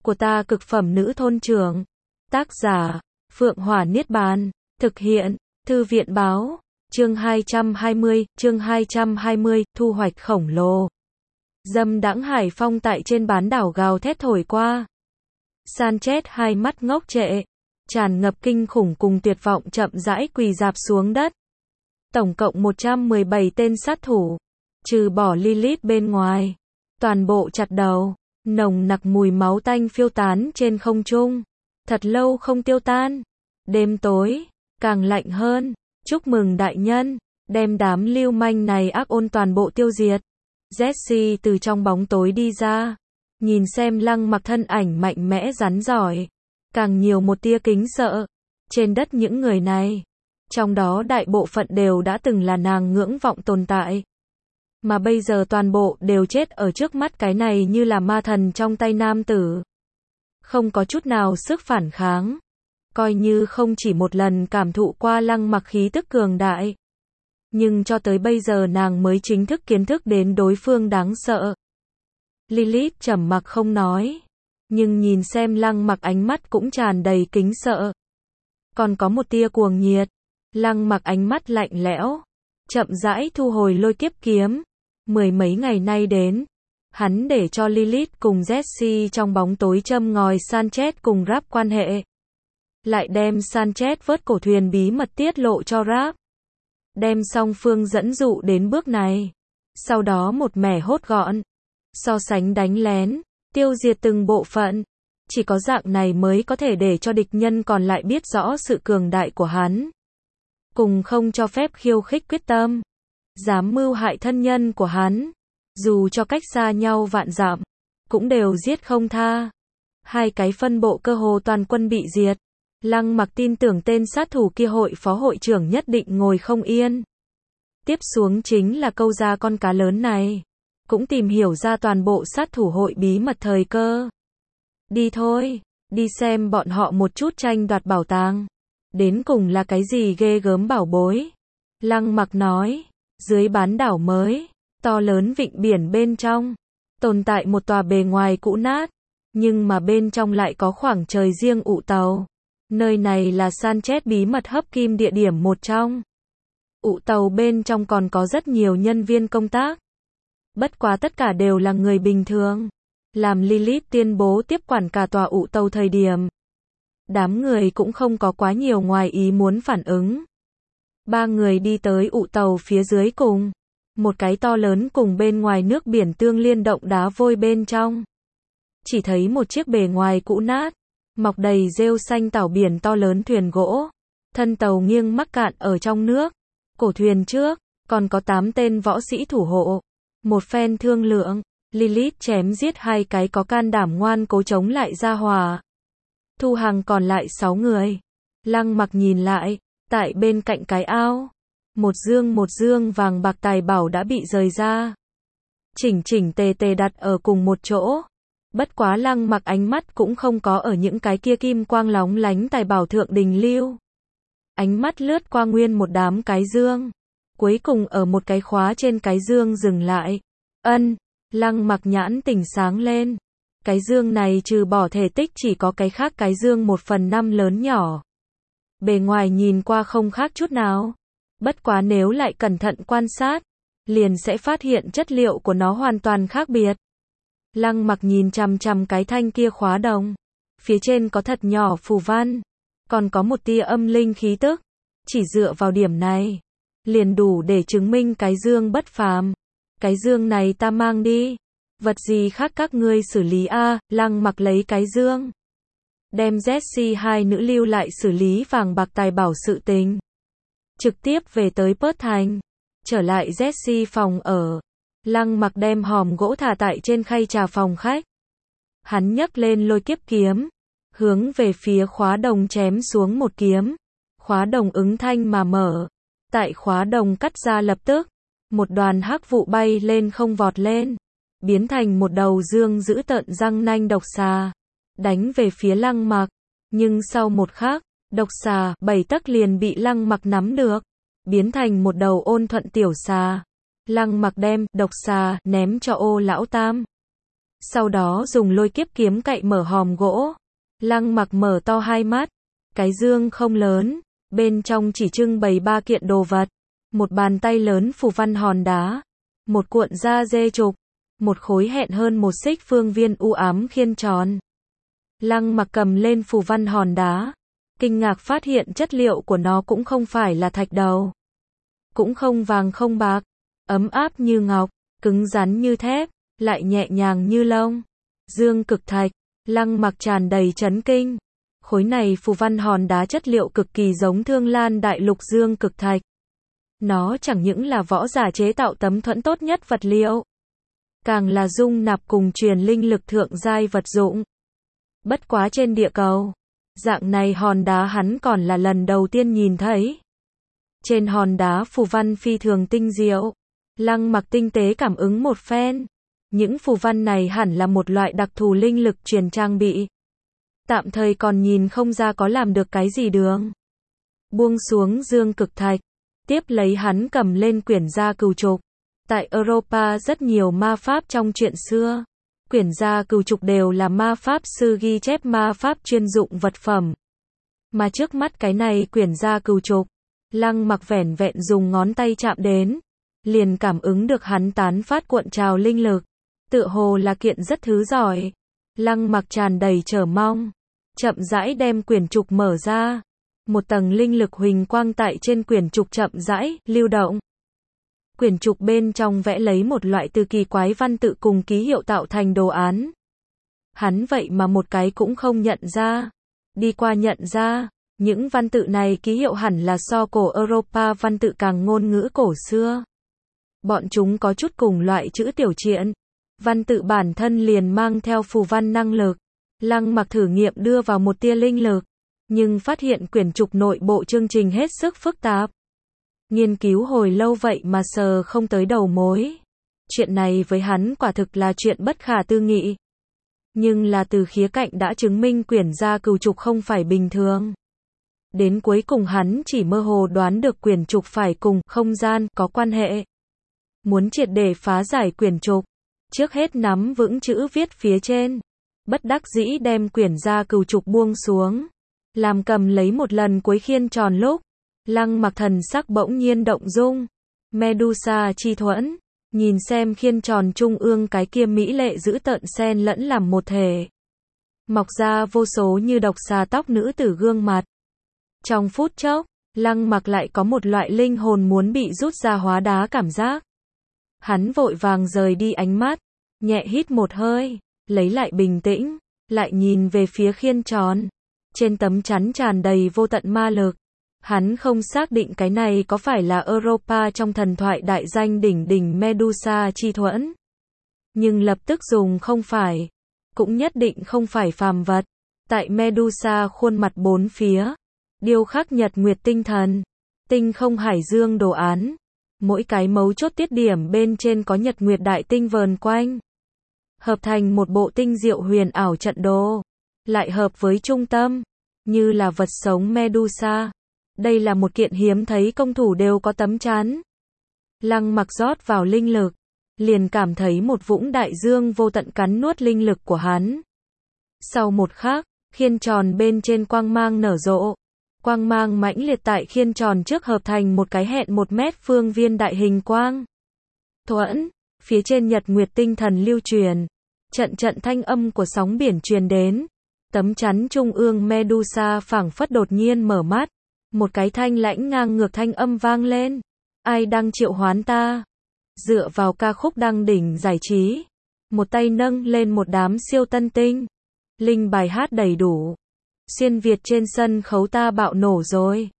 của ta cực phẩm nữ thôn trưởng. Tác giả, Phượng Hỏa Niết Bàn. Thực hiện, Thư viện Báo. Chương 220, thu hoạch khổng lồ. Dâm đãng hải phong tại trên bán đảo gào thét thổi qua. Sanchez hai mắt ngốc trệ, tràn ngập kinh khủng cùng tuyệt vọng chậm rãi quỳ rạp xuống đất. Tổng cộng 117 tên sát thủ, trừ bỏ Lilith bên ngoài, toàn bộ chặt đầu. Nồng nặc mùi máu tanh phiêu tán trên không trung, thật lâu không tiêu tan. Đêm tối càng lạnh hơn. Chúc mừng đại nhân, đem đám lưu manh này ác ôn toàn bộ tiêu diệt. Jesse từ trong bóng tối đi ra, nhìn xem Lăng Mặc thân ảnh mạnh mẽ rắn giỏi, càng nhiều một tia kính sợ. Trên đất những người này, trong đó đại bộ phận đều đã từng là nàng ngưỡng vọng tồn tại, mà bây giờ toàn bộ đều chết ở trước mắt cái này như là ma thần trong tay nam tử. Không có chút nào sức phản kháng. Coi như không chỉ một lần cảm thụ qua Lăng Mặc khí tức cường đại, nhưng cho tới bây giờ nàng mới chính thức kiến thức đến đối phương đáng sợ. Lilith trầm mặc không nói, nhưng nhìn xem Lăng Mặc ánh mắt cũng tràn đầy kính sợ. Còn có một tia cuồng nhiệt. Lăng Mặc ánh mắt lạnh lẽo, chậm rãi thu hồi lôi kiếp kiếm. Mười mấy ngày nay đến, hắn để cho Lilith cùng Jesse trong bóng tối châm ngòi Sanchez cùng Rapp quan hệ, lại đem Sanchez vớt cổ thuyền bí mật tiết lộ cho Rapp, đem song phương dẫn dụ đến bước này, sau đó một mẻ hốt gọn, so sánh đánh lén, tiêu diệt từng bộ phận. Chỉ có dạng này mới có thể để cho địch nhân còn lại biết rõ sự cường đại của hắn, cùng không cho phép khiêu khích quyết tâm, dám mưu hại thân nhân của hắn, dù cho cách xa nhau vạn dặm, cũng đều giết không tha. Hai cái phân bộ cơ hồ toàn quân bị diệt. Lăng Mặc tin tưởng tên sát thủ kia hội phó hội trưởng nhất định ngồi không yên. Tiếp xuống chính là câu ra con cá lớn này, cũng tìm hiểu ra toàn bộ sát thủ hội bí mật thời cơ. Đi thôi, đi xem bọn họ một chút tranh đoạt bảo tàng. Đến cùng là cái gì ghê gớm bảo bối. Lăng Mặc nói, dưới bán đảo mới, to lớn vịnh biển bên trong, tồn tại một tòa bề ngoài cũ nát, nhưng mà bên trong lại có khoảng trời riêng ụ tàu. Nơi này là Sanchez bí mật hấp kim địa điểm một trong. Ụ tàu bên trong còn có rất nhiều nhân viên công tác. Bất quá tất cả đều là người bình thường. Làm Lilith tuyên bố tiếp quản cả tòa ụ tàu thời điểm, đám người cũng không có quá nhiều ngoài ý muốn phản ứng. Ba người đi tới ụ tàu phía dưới cùng. Một cái to lớn cùng bên ngoài nước biển tương liên động đá vôi bên trong. Chỉ thấy một chiếc bề ngoài cũ nát, mọc đầy rêu xanh tảo biển to lớn thuyền gỗ. Thân tàu nghiêng mắc cạn ở trong nước. Cổ thuyền trước, còn có 8 tên võ sĩ thủ hộ. Một phen thương lượng, Lilith chém giết 2 cái có can đảm ngoan cố chống lại gia hỏa. Thu hàng còn lại 6 người. Lăng Mặc nhìn lại, tại bên cạnh cái ao, một dương vàng bạc tài bảo đã bị rời ra, chỉnh chỉnh tề tề đặt ở cùng một chỗ. Bất quá Lăng Mặc ánh mắt cũng không có ở những cái kia kim quang lóng lánh tài bảo thượng đình lưu. Ánh mắt lướt qua nguyên một đám cái dương, cuối cùng ở một cái khóa trên cái dương dừng lại. Lăng Mặc nhãn tỉnh sáng lên. Cái dương này trừ bỏ thể tích chỉ có cái khác cái dương 1/5 lớn nhỏ. Bề ngoài nhìn qua không khác chút nào. Bất quá nếu lại cẩn thận quan sát, liền sẽ phát hiện chất liệu của nó hoàn toàn khác biệt. Lăng Mặc nhìn chằm chằm cái thanh kia khóa đồng. Phía trên có thật nhỏ phù văn, còn có một tia âm linh khí tức. Chỉ dựa vào điểm này, liền đủ để chứng minh cái dương bất phàm. Cái dương này ta mang đi. Vật gì khác các ngươi xử lý a. Lăng Mặc lấy cái dương, đem Jesse hai nữ lưu lại xử lý vàng bạc tài bảo sự tình. Trực tiếp về tới Perth thành. Trở lại Jesse phòng ở. Lăng Mặc đem hòm gỗ thả tại trên khay trà phòng khách. Hắn nhấc lên lôi kiếp kiếm, hướng về phía khóa đồng chém xuống một kiếm. Khóa đồng ứng thanh mà mở. Tại khóa đồng cắt ra lập tức, một đoàn hắc vụ bay lên không vọt lên, biến thành một đầu dương dữ tợn răng nanh độc xà, đánh về phía Lăng Mặc. Nhưng sau một khắc, độc xà 7 tấc liền bị Lăng Mặc nắm được, biến thành một đầu ôn thuận tiểu xà. Lăng Mặc đem độc xà ném cho Ô Lão Tam. Sau đó dùng lôi kiếp kiếm cạy mở hòm gỗ. Lăng Mặc mở to hai mắt. Cái dương không lớn, bên trong chỉ trưng bày 3 kiện đồ vật. Một bàn tay lớn phù văn hòn đá. Một cuộn da dê trục. Một khối hẹn hơn 1 xích phương viên u ám khiên tròn. Lăng Mặc cầm lên phù văn hòn đá. Kinh ngạc phát hiện chất liệu của nó cũng không phải là thạch đầu. Cũng không vàng không bạc. Ấm áp như ngọc, cứng rắn như thép, lại nhẹ nhàng như lông. Dương cực thạch. Lăng Mặc tràn đầy chấn kinh. Khối này phù văn hòn đá chất liệu cực kỳ giống Thương Lan Đại Lục dương cực thạch. Nó chẳng những là võ giả chế tạo tấm thuẫn tốt nhất vật liệu, càng là dung nạp cùng truyền linh lực thượng giai vật dụng. Bất quá trên địa cầu, dạng này hòn đá hắn còn là lần đầu tiên nhìn thấy. Trên hòn đá phù văn phi thường tinh diệu. Lăng Mặc tinh tế cảm ứng một phen. Những phù văn này hẳn là một loại đặc thù linh lực truyền trang bị. Tạm thời còn nhìn không ra có làm được cái gì đường. Buông xuống dương cực thạch. Tiếp lấy hắn cầm lên quyển gia cửu trục. Tại Europa rất nhiều ma pháp trong truyện xưa. Quyển gia cửu trục đều là ma pháp sư ghi chép ma pháp chuyên dụng vật phẩm. Mà trước mắt cái này quyển gia cửu trục, Lăng Mặc vẻn vẹn dùng ngón tay chạm đến, liền cảm ứng được hắn tán phát cuộn trào linh lực. Tựa hồ là kiện rất thứ giỏi. Lăng Mặc tràn đầy chờ mong. Chậm rãi đem quyển trục mở ra. Một tầng linh lực huỳnh quang tại trên quyển trục chậm rãi, lưu động. Quyển trục bên trong vẽ lấy một loại từ kỳ quái văn tự cùng ký hiệu tạo thành đồ án. Hắn vậy mà một cái cũng không nhận ra. Đi qua nhận ra, những văn tự này ký hiệu hẳn là so cổ Europa văn tự càng ngôn ngữ cổ xưa. Bọn chúng có chút cùng loại chữ tiểu triện. Văn tự bản thân liền mang theo phù văn năng lực. Lăng Mặc thử nghiệm đưa vào một tia linh lực, nhưng phát hiện quyển trục nội bộ chương trình hết sức phức tạp. Nghiên cứu hồi lâu vậy mà sờ không tới đầu mối. Chuyện này với hắn quả thực là chuyện bất khả tư nghị. Nhưng là từ khía cạnh đã chứng minh quyển gia cửu trục không phải bình thường. Đến cuối cùng hắn chỉ mơ hồ đoán được quyển trục phải cùng không gian có quan hệ. Muốn triệt để phá giải quyển trục, trước hết nắm vững chữ viết phía trên. Bất đắc dĩ đem quyển gia cửu trục buông xuống. Làm cầm lấy một lần cuối khiên tròn lúc, Lăng Mặc thần sắc bỗng nhiên động dung. Medusa chi thuẫn. Nhìn xem khiên tròn trung ương cái kia mỹ lệ giữ tợn xen lẫn làm một thể. Mọc ra vô số như độc xà tóc nữ tử gương mặt. Trong phút chốc, Lăng Mặc lại có một loại linh hồn muốn bị rút ra hóa đá cảm giác. Hắn vội vàng rời đi ánh mắt, nhẹ hít một hơi, lấy lại bình tĩnh, lại nhìn về phía khiên tròn. Trên tấm chắn tràn đầy vô tận ma lực. Hắn không xác định cái này có phải là Europa trong thần thoại đại danh đỉnh đỉnh Medusa chi thuẫn. Nhưng lập tức dùng không phải. Cũng nhất định không phải phàm vật. Tại Medusa khuôn mặt bốn phía. Điêu khắc nhật nguyệt tinh thần. Tinh không hải dương đồ án. Mỗi cái mấu chốt tiết điểm bên trên có nhật nguyệt đại tinh vờn quanh. Hợp thành một bộ tinh diệu huyền ảo trận đồ. Lại hợp với trung tâm. Như là vật sống Medusa. Đây là một kiện hiếm thấy công thủ đều có tấm chắn. Lăng Mặc rót vào linh lực. Liền cảm thấy một vũng đại dương vô tận cắn nuốt linh lực của hắn. Sau một khắc, khiên tròn bên trên quang mang nở rộ. Quang mang mãnh liệt tại khiên tròn trước hợp thành một cái hẹn 1 mét phương viên đại hình quang thuẫn. Phía trên nhật nguyệt tinh thần lưu truyền. Trận trận thanh âm của sóng biển truyền đến. Tấm chắn trung ương Medusa phảng phất đột nhiên mở mắt. Một cái thanh lãnh ngang ngược thanh âm vang lên. Ai đang triệu hoán ta? Dựa vào ca khúc đăng đỉnh giải trí. Một tay nâng lên một đám siêu tân tinh. Linh bài hát đầy đủ. Xuyên Việt trên sân khấu ta bạo nổ rồi.